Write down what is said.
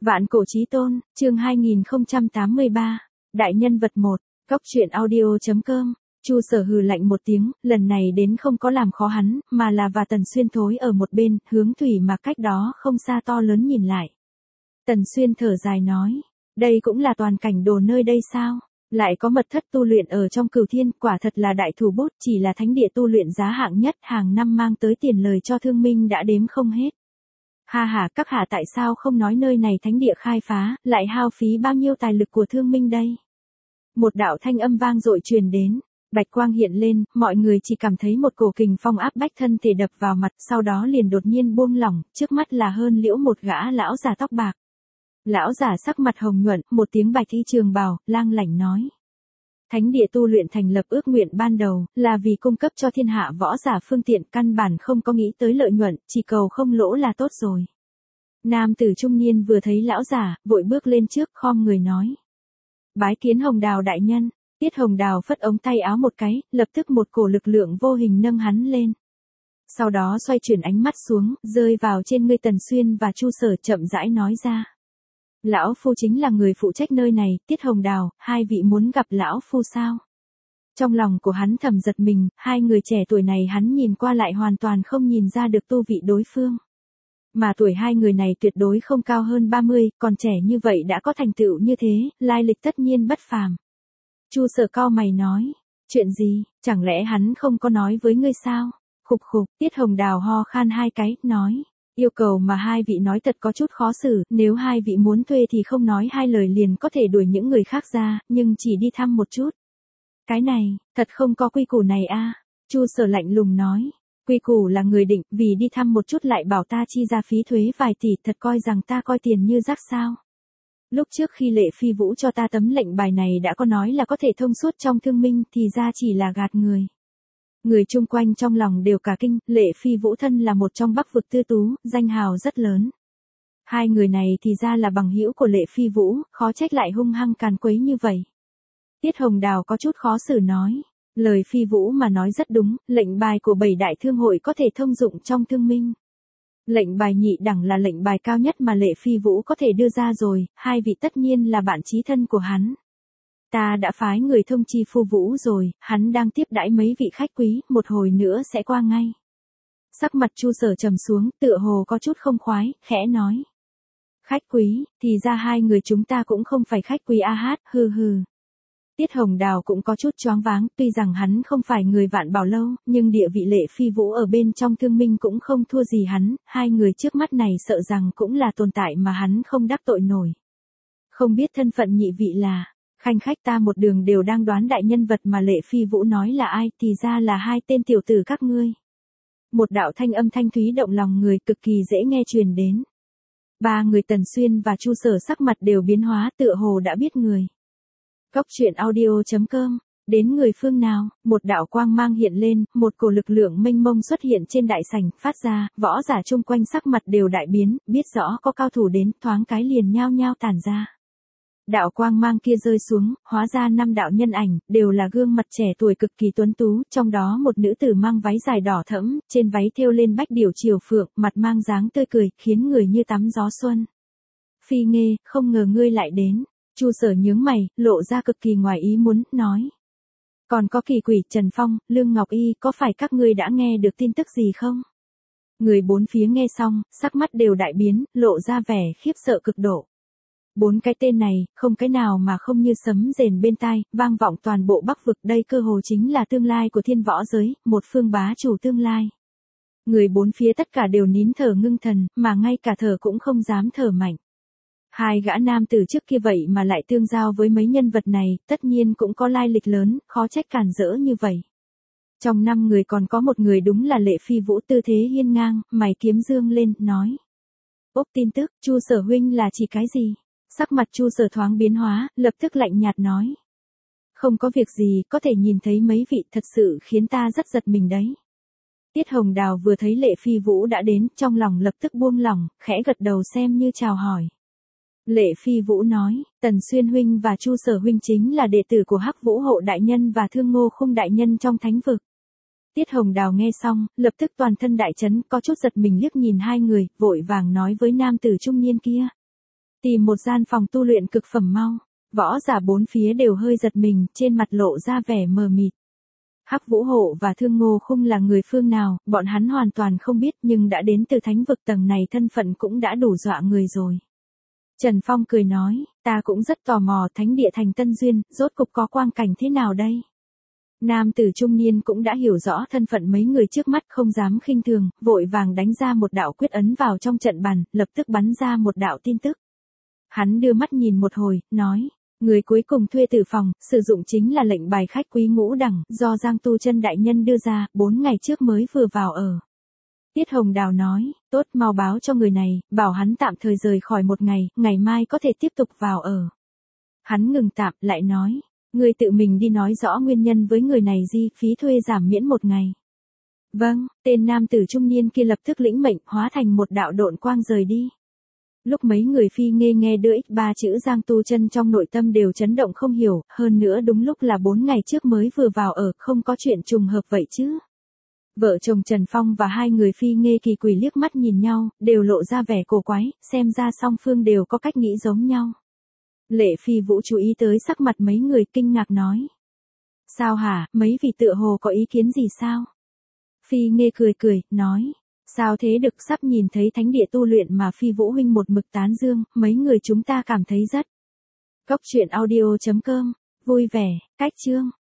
Vạn cổ chí tôn, chương 2083, đại nhân vật 1, Cóc truyện audio.com. Chu Sở hừ lạnh một tiếng, lần này đến không có làm khó hắn, mà là và Tần Xuyên thối ở một bên, hướng thủy mà cách đó không xa to lớn nhìn lại. Tần Xuyên thở dài nói, đây cũng là toàn cảnh đồ nơi đây sao? Lại có mật thất tu luyện ở trong Cửu Thiên, quả thật là đại thủ bút, chỉ là thánh địa tu luyện giá hạng nhất, hàng năm mang tới tiền lời cho thương minh đã đếm không hết. Ha ha, các hạ tại sao không nói nơi này thánh địa khai phá, lại hao phí bao nhiêu tài lực của thương minh đây? Một đạo thanh âm vang dội truyền đến, bạch quang hiện lên, mọi người chỉ cảm thấy một cổ kình phong áp bách thân thể đập vào mặt, sau đó liền đột nhiên buông lỏng, trước mắt là hơn liễu một gã lão già tóc bạc. Lão giả sắc mặt hồng nhuận, một tiếng bạch y trường bào, lang lảnh nói. Thánh địa tu luyện thành lập ước nguyện ban đầu, là vì cung cấp cho thiên hạ võ giả phương tiện, căn bản không có nghĩ tới lợi nhuận, chỉ cầu không lỗ là tốt rồi. Nam tử trung niên vừa thấy lão giả, vội bước lên trước, khom người nói. Bái kiến Hồng Đào đại nhân. Tiết Hồng Đào phất ống tay áo một cái, lập tức một cổ lực lượng vô hình nâng hắn lên. Sau đó xoay chuyển ánh mắt xuống, rơi vào trên người Tần Xuyên và Chu Sở, chậm rãi nói ra. Lão phu chính là người phụ trách nơi này, Tiết Hồng Đào, hai vị muốn gặp lão phu sao? Trong lòng của hắn thầm giật mình, hai người trẻ tuổi này hắn nhìn qua lại hoàn toàn không nhìn ra được tu vị đối phương. Mà tuổi hai người này tuyệt đối không cao hơn 30, còn trẻ như vậy đã có thành tựu như thế, lai lịch tất nhiên bất phàm. Chu Sở cau mày nói, chuyện gì, chẳng lẽ hắn không có nói với ngươi sao? Khục khục, Tiết Hồng Đào ho khan hai cái, nói. Yêu cầu mà hai vị nói thật có chút khó xử, nếu hai vị muốn thuê thì không nói hai lời liền có thể đuổi những người khác ra, nhưng chỉ đi thăm một chút. Cái này, thật không có quy củ này a. Chu Sở lạnh lùng nói. Quy củ là người định, vì đi thăm một chút lại bảo ta chi ra phí thuế vài tỷ, thật coi rằng ta coi tiền như rác sao. Lúc trước khi Lệ Phi Vũ cho ta tấm lệnh bài này đã có nói là có thể thông suốt trong thương minh, thì ra chỉ là gạt người. Người chung quanh trong lòng đều cả kinh, Lệ Phi Vũ thân là một trong Bắc vực tư tú, danh hào rất lớn. Hai người này thì ra là bằng hữu của Lệ Phi Vũ, khó trách lại hung hăng càn quấy như vậy. Tiết Hồng Đào có chút khó xử nói, lời Phi Vũ mà nói rất đúng, lệnh bài của 7 đại thương hội có thể thông dụng trong thương minh. Lệnh bài nhị đẳng là lệnh bài cao nhất mà Lệ Phi Vũ có thể đưa ra rồi, hai vị tất nhiên là bạn chí thân của hắn. Ta đã phái người thông chi Phu Vũ rồi, hắn đang tiếp đãi mấy vị khách quý, một hồi nữa sẽ qua ngay. Sắc mặt Chu Sở trầm xuống, tựa hồ có chút không khoái, khẽ nói. Khách quý, thì ra hai người chúng ta cũng không phải khách quý a hát, hừ hừ. Tiết Hồng Đào cũng có chút choáng váng, tuy rằng hắn không phải người Vạn Bảo Lâu, nhưng địa vị Lệ Phi Vũ ở bên trong thương minh cũng không thua gì hắn, hai người trước mắt này sợ rằng cũng là tồn tại mà hắn không đắc tội nổi. Không biết thân phận nhị vị là, khanh khách ta một đường đều đang đoán đại nhân vật mà Lệ Phi Vũ nói là ai, thì ra là hai tên tiểu tử các ngươi. Một đạo thanh âm thanh thúy động lòng người cực kỳ dễ nghe truyền đến. Ba người Tần Xuyên và Chu Sở sắc mặt đều biến hóa, tựa hồ đã biết người. Cóc truyện audio.com, đến người phương nào, một đạo quang mang hiện lên, một cổ lực lượng mênh mông xuất hiện trên đại sảnh, phát ra, võ giả chung quanh sắc mặt đều đại biến, biết rõ có cao thủ đến, thoáng cái liền nhao nhao tản ra. Đạo quang mang kia rơi xuống, hóa ra 5 đạo nhân ảnh, đều là gương mặt trẻ tuổi cực kỳ tuấn tú, trong đó một nữ tử mang váy dài đỏ thẫm, trên váy thêu lên bách điểu triều phượng, mặt mang dáng tươi cười, khiến người như tắm gió xuân. Phi Nghê, không ngờ ngươi lại đến. Chu Sở nhướng mày, lộ ra cực kỳ ngoài ý muốn, nói. Còn có Kỳ Quỷ, Trần Phong, Lương Ngọc Y, có phải các ngươi đã nghe được tin tức gì không? Người bốn phía nghe xong, sắc mắt đều đại biến, lộ ra vẻ khiếp sợ cực độ. 4 cái tên này, không cái nào mà không như sấm rền bên tai, vang vọng toàn bộ Bắc vực, đây cơ hồ chính là tương lai của thiên võ giới, một phương bá chủ tương lai. Người bốn phía tất cả đều nín thở ngưng thần, mà ngay cả thở cũng không dám thở mạnh. Hai gã nam tử trước kia vậy mà lại tương giao với mấy nhân vật này, tất nhiên cũng có lai lịch lớn, khó trách cản rỡ như vậy. Trong 5 người còn có một người đúng là Lệ Phi Vũ, tư thế hiên ngang, mày kiếm dương lên, nói. Ốc tin tức, Chu Sở huynh là chỉ cái gì? Sắc mặt Chu Sở thoáng biến hóa, lập tức lạnh nhạt nói. Không có việc gì, có thể nhìn thấy mấy vị thật sự khiến ta rất giật mình đấy. Tiết Hồng Đào vừa thấy Lệ Phi Vũ đã đến, trong lòng lập tức buông lỏng, khẽ gật đầu xem như chào hỏi. Lệ Phi Vũ nói, Tần Xuyên huynh và Chu Sở huynh chính là đệ tử của Hắc Vũ Hộ đại nhân và Thương Ngô Khung đại nhân trong thánh vực. Tiết Hồng Đào nghe xong, lập tức toàn thân đại chấn, có chút giật mình liếc nhìn hai người, vội vàng nói với nam tử trung niên kia. Tìm một gian phòng tu luyện cực phẩm mau. Võ giả bốn phía đều hơi giật mình, trên mặt lộ ra vẻ mờ mịt. Hắc Vũ Hộ và Thương Ngô Khung là người phương nào, bọn hắn hoàn toàn không biết, nhưng đã đến từ thánh vực tầng này thân phận cũng đã đủ dọa người rồi. Trần Phong cười nói, ta cũng rất tò mò thánh địa thành Tân Duyên, rốt cục có quang cảnh thế nào đây? Nam tử trung niên cũng đã hiểu rõ thân phận mấy người trước mắt, không dám khinh thường, vội vàng đánh ra một đạo quyết ấn vào trong trận bàn, lập tức bắn ra một đạo tin tức. Hắn đưa mắt nhìn một hồi, nói, người cuối cùng thuê tử phòng, sử dụng chính là lệnh bài khách quý ngũ đẳng, do Giang Tu Chân đại nhân đưa ra, 4 ngày trước mới vừa vào ở. Tiết Hồng Đào nói, tốt, mau báo cho người này, bảo hắn tạm thời rời khỏi một ngày, ngày mai có thể tiếp tục vào ở. Hắn ngừng tạm, lại nói, người tự mình đi nói rõ nguyên nhân với người này di, phí thuê giảm miễn 1 ngày. Vâng, tên nam tử trung niên kia lập tức lĩnh mệnh, hóa thành một đạo độn quang rời đi. Lúc mấy người phi nghe đưa X3 chữ Giang Tu Chân trong nội tâm đều chấn động không hiểu, hơn nữa đúng lúc là 4 ngày trước mới vừa vào ở, không có chuyện trùng hợp vậy chứ. Vợ chồng Trần Phong và hai người phi nghe kỳ quỷ liếc mắt nhìn nhau, đều lộ ra vẻ cổ quái, xem ra song phương đều có cách nghĩ giống nhau. Lệ Phi Vũ chú ý tới sắc mặt mấy người, kinh ngạc nói. Sao hả, mấy vị tựa hồ có ý kiến gì sao? Phi nghe cười, nói. Sao thế được, sắp nhìn thấy thánh địa tu luyện mà Phi Vũ huynh một mực tán dương, mấy người chúng ta cảm thấy rất. Cốc truyện audio.com, vui vẻ, cách chương.